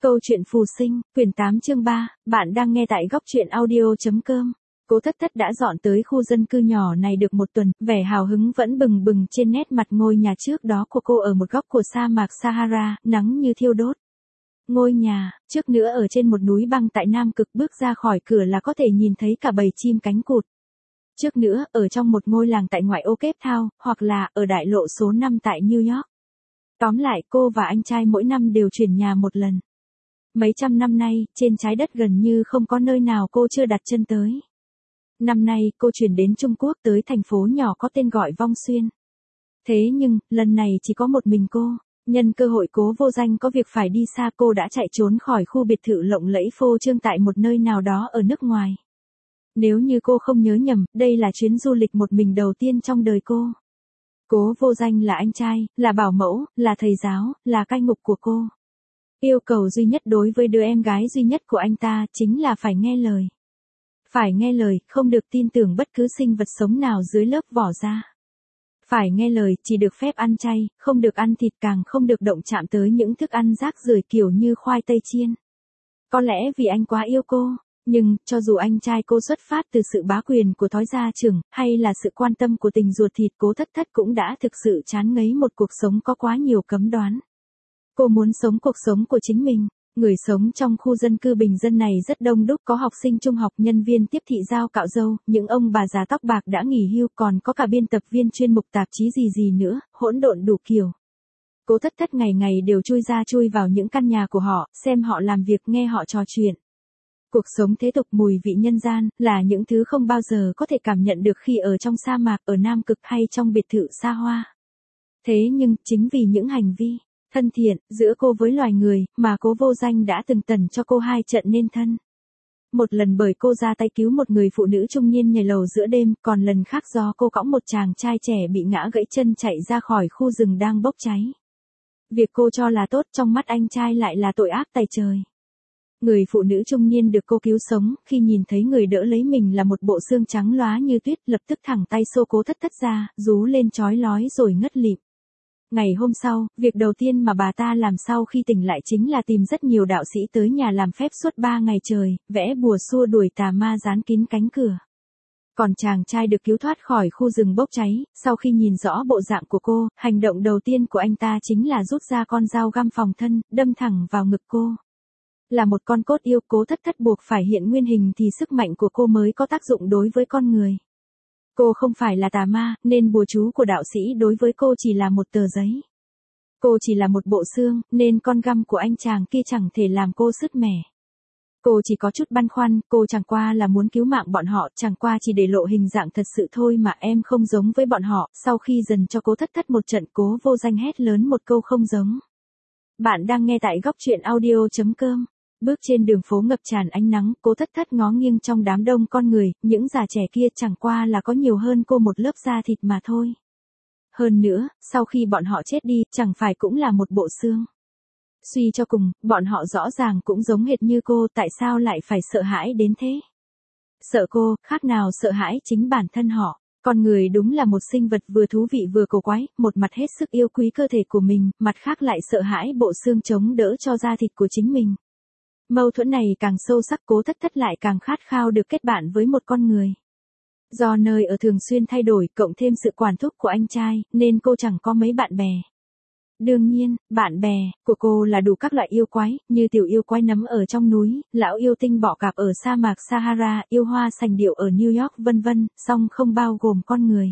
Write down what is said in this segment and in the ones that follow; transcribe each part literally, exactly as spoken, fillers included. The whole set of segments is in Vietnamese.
Câu chuyện phù sinh, quyển tám chương ba, bạn đang nghe tại góc truyện audio.com. Cố Thất Thất đã dọn tới khu dân cư nhỏ này được một tuần, vẻ hào hứng vẫn bừng bừng trên nét mặt ngôi nhà trước đó của cô ở một góc của sa mạc Sahara, nắng như thiêu đốt. Ngôi nhà, trước nữa ở trên một núi băng tại Nam Cực, bước ra khỏi cửa là có thể nhìn thấy cả bầy chim cánh cụt. Trước nữa, ở trong một ngôi làng tại ngoại ô Cape Town, hoặc là ở đại lộ số năm tại New York. Tóm lại, cô và anh trai mỗi năm đều chuyển nhà một lần. Mấy trăm năm nay, trên trái đất gần như không có nơi nào cô chưa đặt chân tới. Năm nay, cô chuyển đến Trung Quốc, tới thành phố nhỏ có tên gọi Vong Xuyên. Thế nhưng, lần này chỉ có một mình cô. Nhân cơ hội Cố Vô Danh có việc phải đi xa, cô đã chạy trốn khỏi khu biệt thự lộng lẫy phô trương tại một nơi nào đó ở nước ngoài. Nếu như cô không nhớ nhầm, đây là chuyến du lịch một mình đầu tiên trong đời cô. Cố Vô Danh là anh trai, là bảo mẫu, là thầy giáo, là cai ngục của cô. Yêu cầu duy nhất đối với đứa em gái duy nhất của anh ta chính là phải nghe lời. Phải nghe lời, không được tin tưởng bất cứ sinh vật sống nào dưới lớp vỏ da. Phải nghe lời, chỉ được phép ăn chay, không được ăn thịt, càng không được động chạm tới những thức ăn rác rưởi kiểu như khoai tây chiên. Có lẽ vì anh quá yêu cô, nhưng cho dù anh trai cô xuất phát từ sự bá quyền của thói gia trưởng, hay là sự quan tâm của tình ruột thịt, Cố Thất Thất cũng đã thực sự chán ngấy một cuộc sống có quá nhiều cấm đoán. Cô muốn sống cuộc sống của chính mình. Người sống trong khu dân cư bình dân này rất đông đúc, có học sinh trung học, nhân viên tiếp thị, dao cạo râu, những ông bà già tóc bạc đã nghỉ hưu, còn có cả biên tập viên chuyên mục tạp chí gì gì nữa, hỗn độn đủ kiểu. Cố Thất Thất ngày ngày đều chui ra chui vào những căn nhà của họ, xem họ làm việc, nghe họ trò chuyện. Cuộc sống thế tục, mùi vị nhân gian, là những thứ không bao giờ có thể cảm nhận được khi ở trong sa mạc, ở Nam Cực hay trong biệt thự xa hoa. Thế nhưng, chính vì những hành vi thân thiện giữa cô với loài người mà Cố Vô Danh đã từng tẩn cho cô hai trận nên thân. Một lần bởi cô ra tay cứu một người phụ nữ trung niên nhảy lầu giữa đêm, còn lần khác do cô cõng một chàng trai trẻ bị ngã gãy chân chạy ra khỏi khu rừng đang bốc cháy. Việc cô cho là tốt trong mắt anh trai lại là tội ác tày trời. Người phụ nữ trung niên được cô cứu sống, khi nhìn thấy người đỡ lấy mình là một bộ xương trắng lóa như tuyết, lập tức thẳng tay xô Cố Thất Thất ra, rú lên chói lói rồi ngất lịm. Ngày hôm sau, việc đầu tiên mà bà ta làm sau khi tỉnh lại chính là tìm rất nhiều đạo sĩ tới nhà làm phép suốt ba ngày trời, vẽ bùa xua đuổi tà ma dán kín cánh cửa. Còn chàng trai được cứu thoát khỏi khu rừng bốc cháy, sau khi nhìn rõ bộ dạng của cô, hành động đầu tiên của anh ta chính là rút ra con dao găm phòng thân, đâm thẳng vào ngực cô. Là một con cốt yêu, Cố Thất Thất buộc phải hiện nguyên hình thì sức mạnh của cô mới có tác dụng đối với con người. Cô không phải là tà ma, nên bùa chú của đạo sĩ đối với cô chỉ là một tờ giấy. Cô chỉ là một bộ xương, nên con găm của anh chàng kia chẳng thể làm cô sứt mẻ. Cô chỉ có chút băn khoăn, cô chẳng qua là muốn cứu mạng bọn họ, chẳng qua chỉ để lộ hình dạng thật sự thôi mà, em không giống với bọn họ. Sau khi dần cho Cố Thất Thất một trận, Cố Vô Danh hét lớn một câu không giống. Bạn đang nghe tại góc truyện audio.com. Bước trên đường phố ngập tràn ánh nắng, Cố Thất Thất ngó nghiêng trong đám đông con người, những già trẻ kia chẳng qua là có nhiều hơn cô một lớp da thịt mà thôi. Hơn nữa, sau khi bọn họ chết đi, chẳng phải cũng là một bộ xương. Suy cho cùng, bọn họ rõ ràng cũng giống hệt như cô, tại sao lại phải sợ hãi đến thế? Sợ cô, khác nào sợ hãi chính bản thân họ. Con người đúng là một sinh vật vừa thú vị vừa cổ quái, một mặt hết sức yêu quý cơ thể của mình, mặt khác lại sợ hãi bộ xương chống đỡ cho da thịt của chính mình. Mâu thuẫn này càng sâu sắc, Cố Thất Thất lại càng khát khao được kết bạn với một con người. Do nơi ở thường xuyên thay đổi, cộng thêm sự quản thúc của anh trai, nên cô chẳng có mấy bạn bè. Đương nhiên, bạn bè của cô là đủ các loại yêu quái, như tiểu yêu quái nấm ở trong núi, lão yêu tinh bọ cạp ở sa mạc Sahara, yêu hoa sành điệu ở New York vân vân, song không bao gồm con người.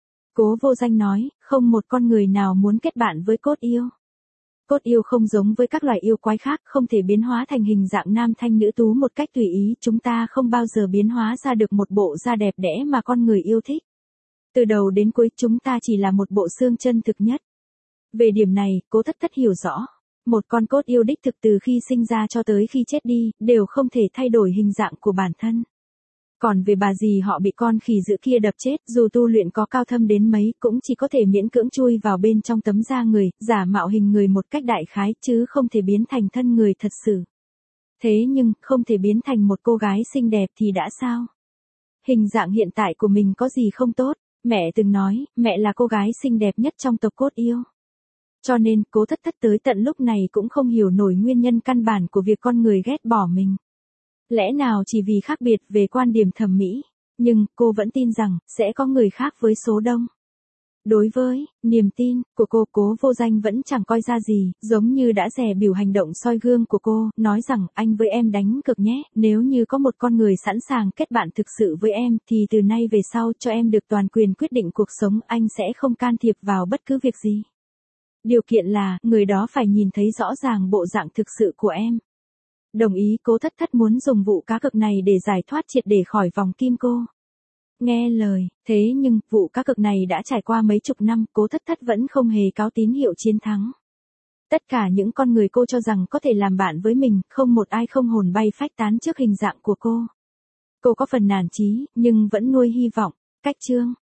Cố Vô Danh nói, không một con người nào muốn kết bạn với cốt yêu. Cốt yêu không giống với các loài yêu quái khác, không thể biến hóa thành hình dạng nam thanh nữ tú một cách tùy ý, chúng ta không bao giờ biến hóa ra được một bộ da đẹp đẽ mà con người yêu thích. Từ đầu đến cuối chúng ta chỉ là một bộ xương chân thực nhất. Về điểm này, Cố Thất Thất hiểu rõ. Một con cốt yêu đích thực từ khi sinh ra cho tới khi chết đi, đều không thể thay đổi hình dạng của bản thân. Còn về bà dì họ bị con khỉ dữ kia đập chết, dù tu luyện có cao thâm đến mấy, cũng chỉ có thể miễn cưỡng chui vào bên trong tấm da người, giả mạo hình người một cách đại khái, chứ không thể biến thành thân người thật sự. Thế nhưng, không thể biến thành một cô gái xinh đẹp thì đã sao? Hình dạng hiện tại của mình có gì không tốt? Mẹ từng nói, mẹ là cô gái xinh đẹp nhất trong tộc cốt yêu. Cho nên, cố thất thất tới tận lúc này cũng không hiểu nổi nguyên nhân căn bản của việc con người ghét bỏ mình. Lẽ nào chỉ vì khác biệt về quan điểm thẩm mỹ, nhưng cô vẫn tin rằng sẽ có người khác với số đông. Đối với niềm tin của cô, Cố Vô Danh vẫn chẳng coi ra gì, giống như đã dè biểu hành động soi gương của cô, nói rằng anh với em đánh cược nhé, nếu như có một con người sẵn sàng kết bạn thực sự với em, thì từ nay về sau cho em được toàn quyền quyết định cuộc sống, anh sẽ không can thiệp vào bất cứ việc gì. Điều kiện là, người đó phải nhìn thấy rõ ràng bộ dạng thực sự của em. Đồng ý, Cố Thất Thất muốn dùng vụ cá cược này để giải thoát triệt để khỏi vòng kim cô. Nghe lời, thế nhưng, vụ cá cược này đã trải qua mấy chục năm, Cố Thất Thất vẫn không hề cáo tín hiệu chiến thắng. Tất cả những con người cô cho rằng có thể làm bạn với mình, không một ai không hồn bay phách tán trước hình dạng của cô. Cô có phần nản chí, nhưng vẫn nuôi hy vọng. Cách chương